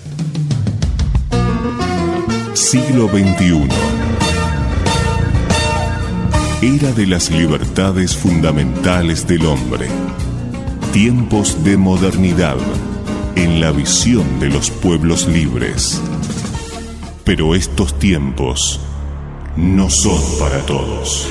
A: Siglo XXI. Era de las libertades fundamentales del hombre. Tiempos de modernidad en la visión de los pueblos libres. Pero estos tiempos no son para todos.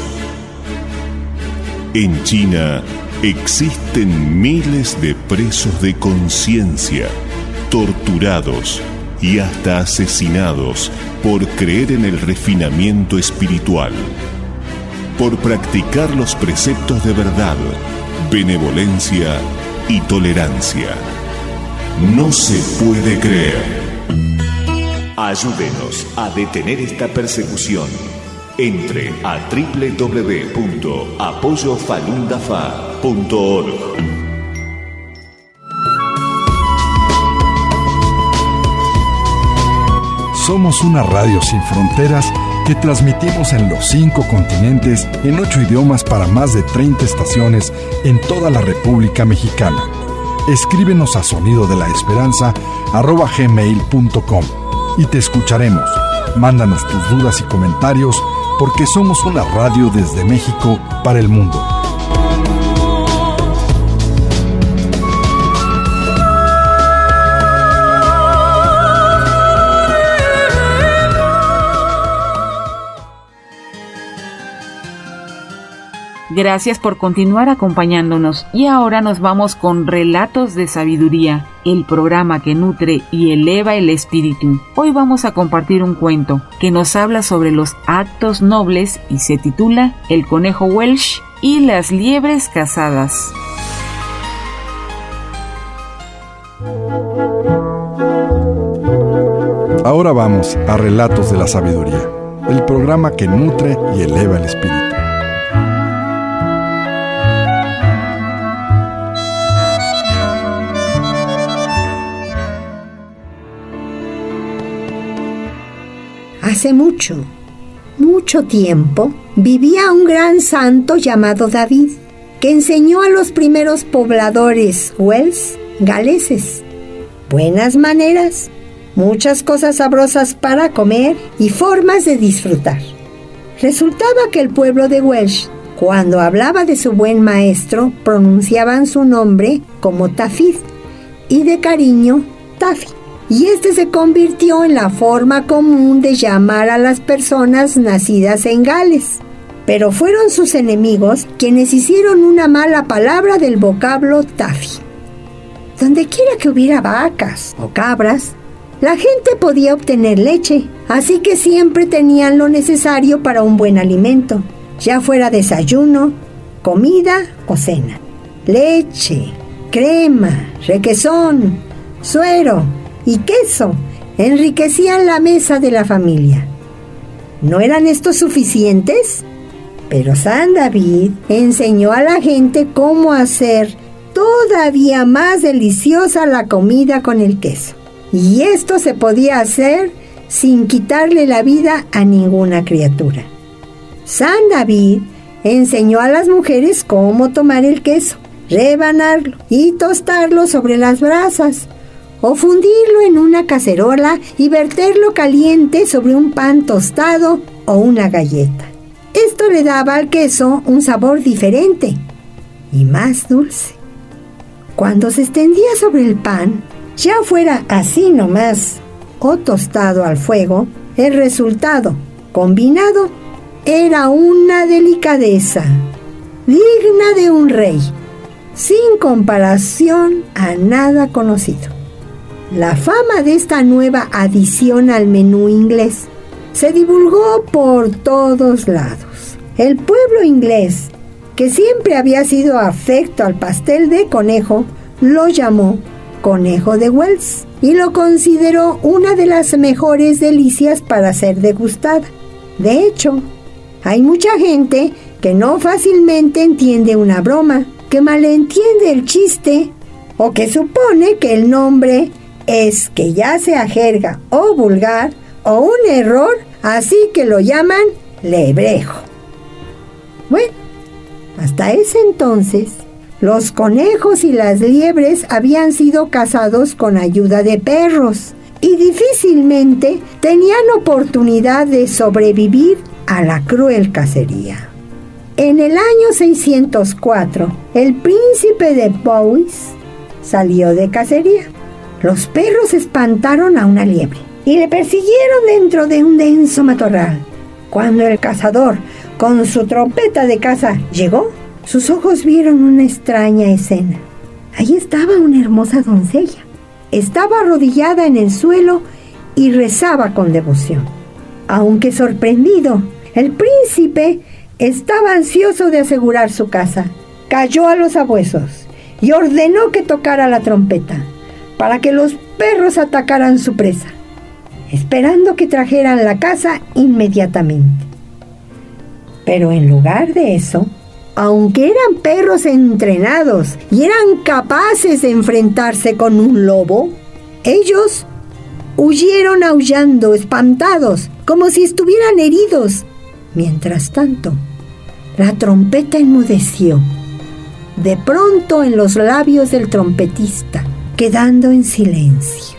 A: En China existen miles de presos de conciencia, torturados y hasta asesinados por creer en el refinamiento espiritual, por practicar los preceptos de verdad, benevolencia y tolerancia. No se puede creer. Ayúdenos a detener esta persecución. Entre a www.apoyofalundafa.org.
E: Somos una radio sin fronteras que transmitimos en los 5 continentes en 8 idiomas para más de 30 estaciones en toda la República Mexicana. Escríbenos a sonidodelaesperanza@gmail.com y te escucharemos. Mándanos tus dudas y comentarios porque somos una radio desde México para el mundo.
B: Gracias por continuar acompañándonos y ahora nos vamos con Relatos de Sabiduría, el programa que nutre y eleva el espíritu. Hoy vamos a compartir un cuento que nos habla sobre los actos nobles y se titula El conejo Welsh y las liebres casadas.
E: Ahora vamos a Relatos de la Sabiduría, el programa que nutre y eleva el espíritu.
N: Hace mucho, mucho tiempo, vivía un gran santo llamado David, que enseñó a los primeros pobladores Welsh, galeses, buenas maneras, muchas cosas sabrosas para comer y formas de disfrutar. Resultaba que el pueblo de Welsh, cuando hablaba de su buen maestro, pronunciaban su nombre como Tafid y de cariño Taffy. Y este se convirtió en la forma común de llamar a las personas nacidas en Gales. Pero fueron sus enemigos quienes hicieron una mala palabra del vocablo Taffy. Donde quiera que hubiera vacas o cabras, la gente podía obtener leche, así que siempre tenían lo necesario para un buen alimento, ya fuera desayuno, comida o cena. Leche, crema, requesón, suero y queso enriquecían la mesa de la familia. ¿No eran estos suficientes? Pero San David enseñó a la gente cómo hacer todavía más deliciosa la comida con el queso. Y esto se podía hacer sin quitarle la vida a ninguna criatura. San David enseñó a las mujeres cómo tomar el queso, rebanarlo y tostarlo sobre las brasas, o fundirlo en una cacerola y verterlo caliente sobre un pan tostado o una galleta. Esto le daba al queso un sabor diferente y más dulce. Cuando se extendía sobre el pan, ya fuera así nomás o tostado al fuego, el resultado combinado era una delicadeza digna de un rey, sin comparación a nada conocido. La fama de esta nueva adición al menú inglés se divulgó por todos lados. El pueblo inglés, que siempre había sido afecto al pastel de conejo, lo llamó conejo de Wells y lo consideró una de las mejores delicias para ser degustada. De hecho, hay mucha gente que no fácilmente entiende una broma, que malentiende el chiste o que supone que el nombre es que ya sea jerga o vulgar o un error, así que lo llaman lebrejo. Bueno, hasta ese entonces Los conejos y las liebres habían sido cazados con ayuda de perros y difícilmente tenían oportunidad de sobrevivir a la cruel cacería. En el año 604, el príncipe de Powys salió de cacería. Los perros espantaron a una liebre y le persiguieron dentro de un denso matorral. Cuando el cazador, con su trompeta de caza, llegó, sus ojos vieron una extraña escena. Allí estaba una hermosa doncella. Estaba arrodillada en el suelo y rezaba con devoción. Aunque sorprendido, el príncipe estaba ansioso de asegurar su casa. Cayó a los sabuesos y ordenó que tocara la trompeta para que los perros atacaran su presa, esperando que trajeran la caza inmediatamente. Pero en lugar de eso, aunque eran perros entrenados y eran capaces de enfrentarse con un lobo, ellos huyeron aullando, espantados, como si estuvieran heridos. Mientras tanto, la trompeta enmudeció, de pronto en los labios del trompetista, quedando en silencio.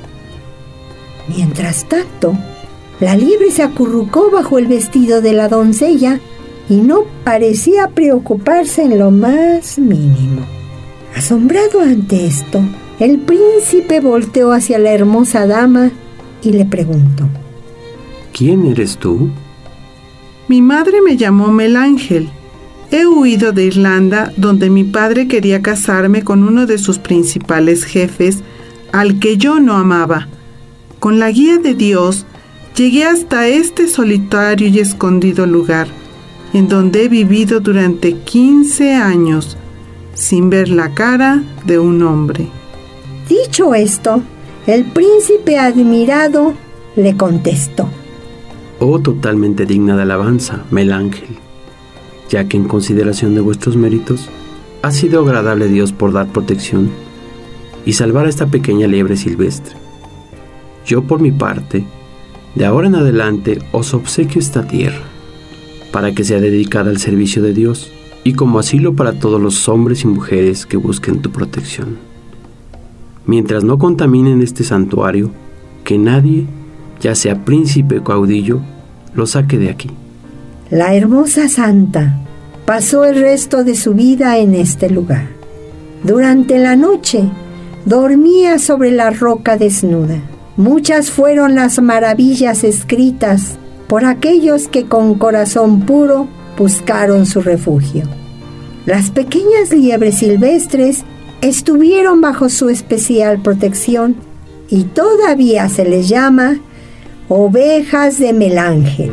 N: Mientras tanto, la liebre se acurrucó bajo el vestido de la doncella y no parecía preocuparse en lo más mínimo. Asombrado ante esto, el príncipe volteó hacia la hermosa dama y le preguntó:
O: ¿Quién eres tú?
F: Mi madre me llamó Melángel. He huido de Irlanda, donde mi padre quería casarme con uno de sus principales jefes, al que yo no amaba. Con la guía de Dios, llegué hasta este solitario y escondido lugar, en donde he vivido durante 15 años, sin ver la cara de un hombre.
N: Dicho esto, el príncipe admirado le contestó:
O: Oh, totalmente digna de alabanza, Melángel, ya que en consideración de vuestros méritos, ha sido agradable Dios por dar protección y salvar a esta pequeña liebre silvestre. Yo, por mi parte, de ahora en adelante os obsequio esta tierra, para que sea dedicada al servicio de Dios y como asilo para todos los hombres y mujeres que busquen tu protección. Mientras no contaminen este santuario, que nadie, ya sea príncipe o caudillo, lo saque de aquí.
N: La hermosa santa pasó el resto de su vida en este lugar. Durante la noche dormía sobre la roca desnuda. Muchas fueron las maravillas escritas por aquellos que con corazón puro buscaron su refugio. Las pequeñas liebres silvestres estuvieron bajo su especial protección y todavía se les llama ovejas de Melángel.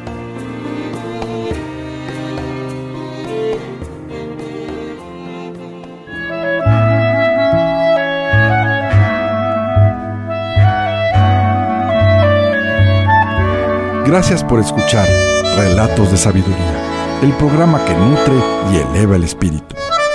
E: Gracias por escuchar Relatos de Sabiduría, el programa que nutre y eleva el espíritu.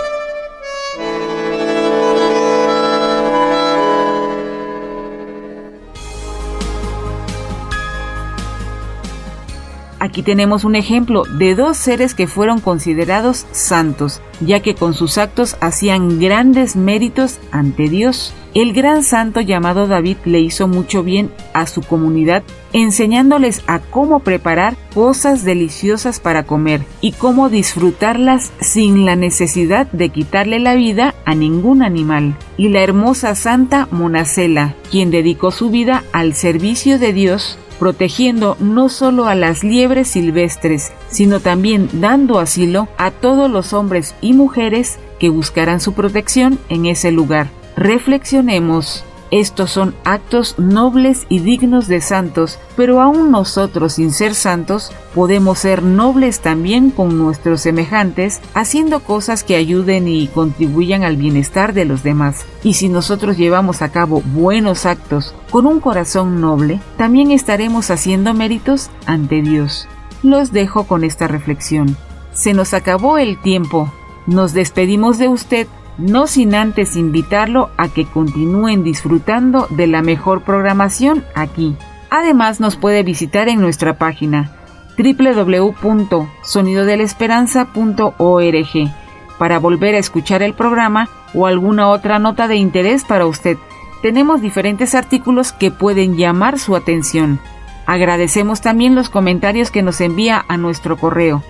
B: Aquí tenemos un ejemplo de dos seres que fueron considerados santos, ya que con sus actos hacían grandes méritos ante Dios. El gran santo llamado David le hizo mucho bien a su comunidad, enseñándoles a cómo preparar cosas deliciosas para comer y cómo disfrutarlas sin la necesidad de quitarle la vida a ningún animal. Y la hermosa santa Monacela, quien dedicó su vida al servicio de Dios, protegiendo no solo a las liebres silvestres, sino también dando asilo a todos los hombres y mujeres que buscarán su protección en ese lugar. Reflexionemos. Estos son actos nobles y dignos de santos, pero aún nosotros, sin ser santos, podemos ser nobles también con nuestros semejantes, haciendo cosas que ayuden y contribuyan al bienestar de los demás. Y si nosotros llevamos a cabo buenos actos con un corazón noble, también estaremos haciendo méritos ante Dios. Los dejo con esta reflexión. Se nos acabó el tiempo. Nos despedimos de usted, no sin antes invitarlo a que continúen disfrutando de la mejor programación aquí. Además, nos puede visitar en nuestra página www.sonidodelesperanza.org. para volver a escuchar el programa o alguna otra nota de interés para usted. Tenemos diferentes artículos que pueden llamar su atención. Agradecemos también los comentarios que nos envía a nuestro correo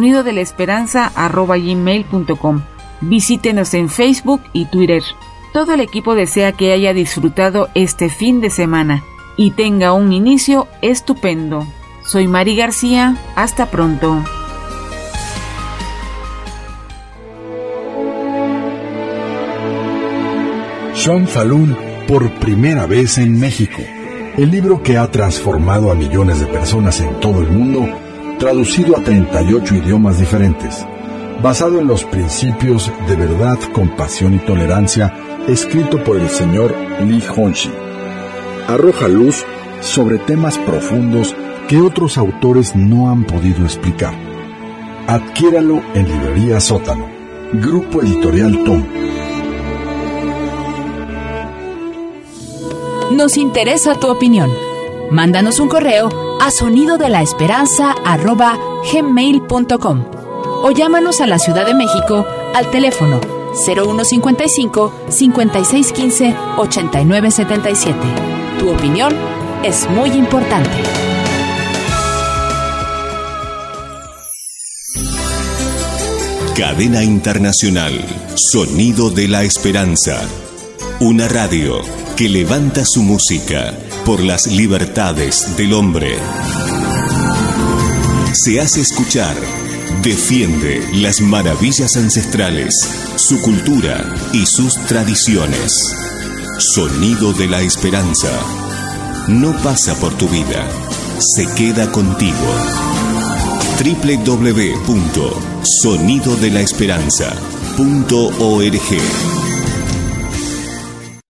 B: sonidodelaesperanza@gmail.com. Visítenos en Facebook y Twitter. Todo el equipo desea que haya disfrutado este fin de semana y tenga un inicio estupendo. Soy Mari García, hasta pronto.
E: Sean Falun por primera vez en México. El libro que ha transformado a millones de personas en todo el mundo, traducido a 38 idiomas diferentes, basado en los principios de verdad, compasión y tolerancia, escrito por el señor Lee Honshi. Arroja luz sobre temas profundos que otros autores no han podido explicar. Adquiéralo en Librería Sótano. Grupo Editorial Tom.
I: Nos interesa tu opinión. Mándanos un correo a sonidodelaesperanza@gmail.com o llámanos a la Ciudad de México al teléfono 0155 5615 8977. Tu opinión es muy importante.
A: Cadena Internacional, Sonido de la Esperanza. Una radio que levanta su música por las libertades del hombre. Se hace escuchar, defiende las maravillas ancestrales, su cultura y sus tradiciones. Sonido de la Esperanza. No pasa por tu vida, se queda contigo. www.sonidodelaesperanza.org